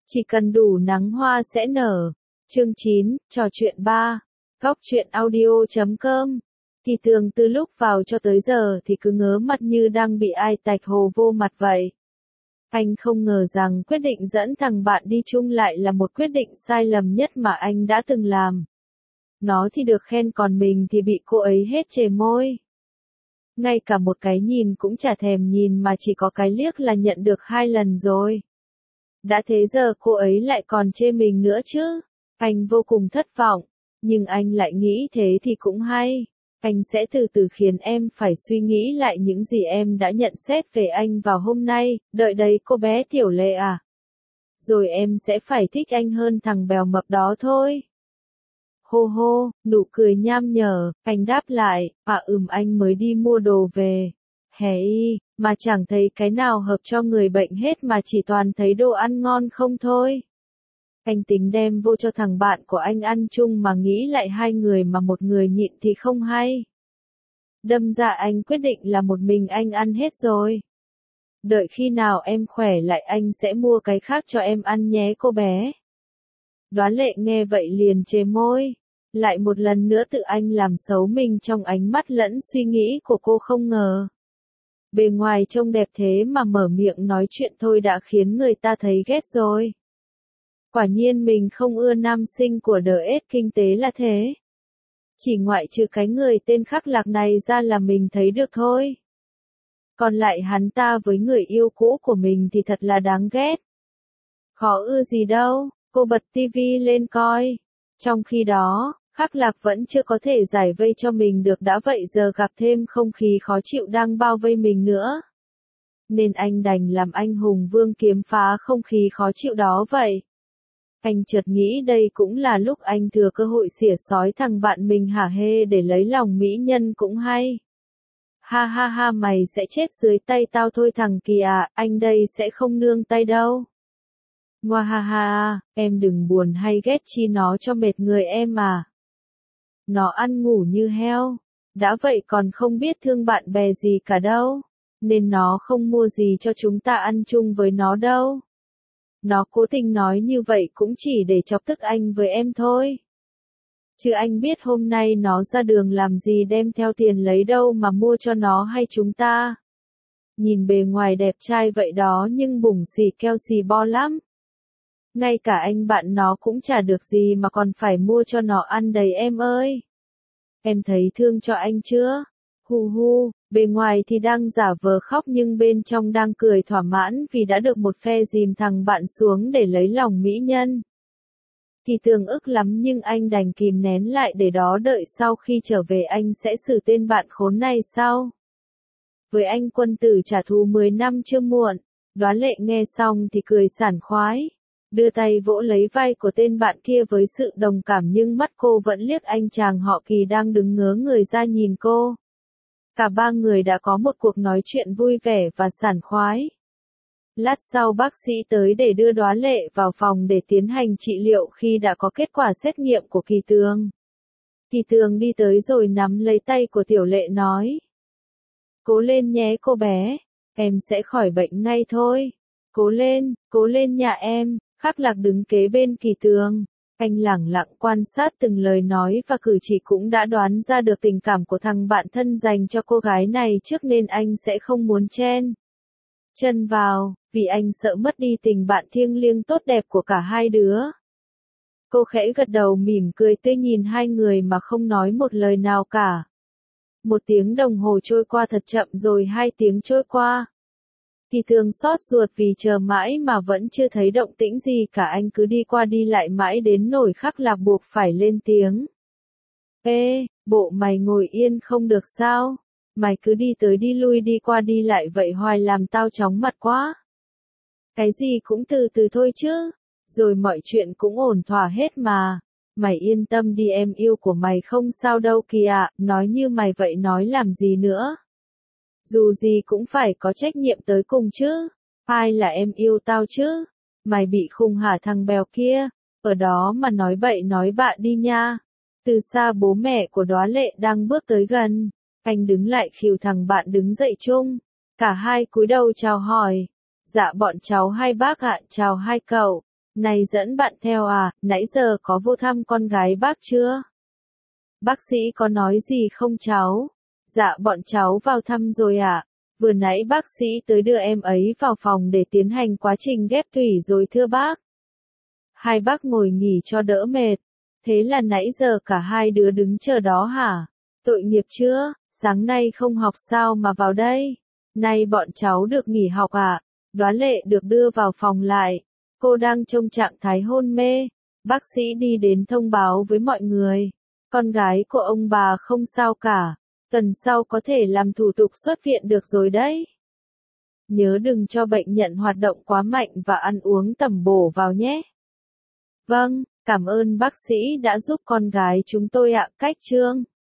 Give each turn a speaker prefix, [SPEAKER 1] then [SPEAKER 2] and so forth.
[SPEAKER 1] Chỉ cần đủ nắng hoa sẽ nở. Chương 9, trò chuyện 3. Góc truyện audio.com. Kỳ Tường từ lúc vào cho tới giờ thì cứ ngớ mặt như đang bị ai tạch hồ vô mặt vậy. Anh không ngờ rằng quyết định dẫn thằng bạn đi chung lại là một quyết định sai lầm nhất mà anh đã từng làm. Nó thì được khen còn mình thì bị cô ấy hết chề môi. Ngay cả một cái nhìn cũng chả thèm nhìn mà chỉ có cái liếc là nhận được 2 lần rồi. Đã thế giờ cô ấy lại còn chê mình nữa chứ. Anh vô cùng thất vọng. Nhưng anh lại nghĩ thế thì cũng hay. Anh sẽ từ từ khiến em phải suy nghĩ lại những gì em đã nhận xét về anh vào hôm nay, đợi đấy cô bé Tiểu Lệ à. Rồi em sẽ phải thích anh hơn thằng bèo mập đó thôi. Hô hô, nụ cười nham nhở, anh đáp lại, anh mới đi mua đồ về. Mà chẳng thấy cái nào hợp cho người bệnh hết mà chỉ toàn thấy đồ ăn ngon không thôi. Anh tính đem vô cho thằng bạn của anh ăn chung mà nghĩ lại 2 người mà một người nhịn thì không hay. Đâm ra anh quyết định là một mình anh ăn hết rồi. Đợi khi nào em khỏe lại anh sẽ mua cái khác cho em ăn nhé cô bé. Đoán Lệ nghe vậy liền chề môi. Lại một lần nữa tự anh làm xấu mình trong ánh mắt lẫn suy nghĩ của cô không ngờ. Bề ngoài trông đẹp thế mà mở miệng nói chuyện thôi đã khiến người ta thấy ghét rồi. Quả nhiên mình không ưa nam sinh của DS kinh tế là thế. Chỉ ngoại trừ cái người tên Khắc Lạc này ra là mình thấy được thôi. Còn lại hắn ta với người yêu cũ của mình thì thật là đáng ghét. Khó ưa gì đâu, cô bật tivi lên coi. Trong khi đó, Khắc Lạc vẫn chưa có thể giải vây cho mình được đã vậy giờ gặp thêm không khí khó chịu đang bao vây mình nữa. Nên anh đành làm anh hùng vương kiếm phá không khí khó chịu đó vậy. Anh chợt nghĩ đây cũng là lúc anh thừa cơ hội xỉa xói thằng bạn mình hả hê để lấy lòng mỹ nhân cũng hay. Ha ha ha mày sẽ chết dưới tay tao thôi thằng Kỳ à, anh đây sẽ không nương tay đâu. Ngoa ha ha, em đừng buồn hay ghét chi nó cho mệt người em mà. Nó ăn ngủ như heo, đã vậy còn không biết thương bạn bè gì cả đâu, nên nó không mua gì cho chúng ta ăn chung với nó đâu. Nó cố tình nói như vậy cũng chỉ để chọc tức anh với em thôi. Chứ anh biết hôm nay nó ra đường làm gì đem theo tiền lấy đâu mà mua cho nó hay chúng ta. Nhìn bề ngoài đẹp trai vậy đó nhưng bủng xì keo xì bo lắm. Ngay cả anh bạn nó cũng chả được gì mà còn phải mua cho nó ăn đầy em ơi. Em thấy thương cho anh chưa? Hu hu, bề ngoài thì đang giả vờ khóc nhưng bên trong đang cười thỏa mãn vì đã được một phe dìm thằng bạn xuống để lấy lòng mỹ nhân. Kỳ Tường ức lắm nhưng anh đành kìm nén lại để đó đợi sau khi trở về anh sẽ xử tên bạn khốn này sau. Với anh quân tử trả thù 10 năm chưa muộn, Đoán Lệ nghe xong thì cười sảng khoái. Đưa tay vỗ lấy vai của tên bạn kia với sự đồng cảm nhưng mắt cô vẫn liếc anh chàng họ Kỳ đang đứng ngớ người ra nhìn cô. Cả 3 người đã có một cuộc nói chuyện vui vẻ và sảng khoái. Lát sau bác sĩ tới để đưa Đoán Lệ vào phòng để tiến hành trị liệu khi đã có kết quả xét nghiệm của Kỳ Tường. Kỳ Tường đi tới rồi nắm lấy tay của Tiểu Lệ nói. Cố lên nhé cô bé, em sẽ khỏi bệnh ngay thôi. Cố lên nhà em. Khắc Lạc đứng kế bên Kỳ Tường. Anh lẳng lặng quan sát từng lời nói và cử chỉ cũng đã đoán ra được tình cảm của thằng bạn thân dành cho cô gái này trước nên anh sẽ không muốn chen chân vào, vì anh sợ mất đi tình bạn thiêng liêng tốt đẹp của cả hai đứa. Cô khẽ gật đầu mỉm cười tươi nhìn 2 người mà không nói một lời nào cả. 1 tiếng đồng hồ trôi qua thật chậm rồi 2 tiếng trôi qua. Kỳ Tường xót ruột vì chờ mãi mà vẫn chưa thấy động tĩnh gì cả anh cứ đi qua đi lại mãi đến nỗi Khắc Lạc buộc phải lên tiếng. Ê, bộ mày ngồi yên không được sao? Mày cứ đi tới đi lui đi qua đi lại vậy hoài làm tao chóng mặt quá. Cái gì cũng từ từ thôi chứ, rồi mọi chuyện cũng ổn thỏa hết mà. Mày yên tâm đi em yêu của mày không sao đâu Kỳ ạ, nói như mày vậy nói làm gì nữa. Dù gì cũng phải có trách nhiệm tới cùng chứ. Ai là em yêu tao chứ? Mày bị khùng hả thằng bèo kia? Ở đó mà nói bậy nói bạ đi nha. Từ xa bố mẹ của Đoán Lệ đang bước tới gần. Anh đứng lại khều thằng bạn đứng dậy chung. Cả hai cúi đầu chào hỏi. Dạ bọn cháu hai bác ạ, chào hai cậu. Này dẫn bạn theo à, nãy giờ có vô thăm con gái bác chưa? Bác sĩ có nói gì không cháu? Dạ bọn cháu vào thăm rồi ạ. Vừa nãy bác sĩ tới đưa em ấy vào phòng để tiến hành quá trình ghép tủy rồi thưa bác. Hai bác ngồi nghỉ cho đỡ mệt. Thế là nãy giờ cả hai đứa đứng chờ đó hả? Tội nghiệp chưa? Sáng nay không học sao mà vào đây? Nay bọn cháu được nghỉ học ạ. Đoán Lệ được đưa vào phòng lại. Cô đang trong trạng thái hôn mê. Bác sĩ đi đến thông báo với mọi người. Con gái của ông bà không sao cả. Tuần sau có thể làm thủ tục xuất viện được rồi đấy. Nhớ đừng cho bệnh nhân hoạt động quá mạnh và ăn uống tầm bổ vào nhé. Vâng, cảm ơn bác sĩ đã giúp con gái chúng tôi ạ. Cách chương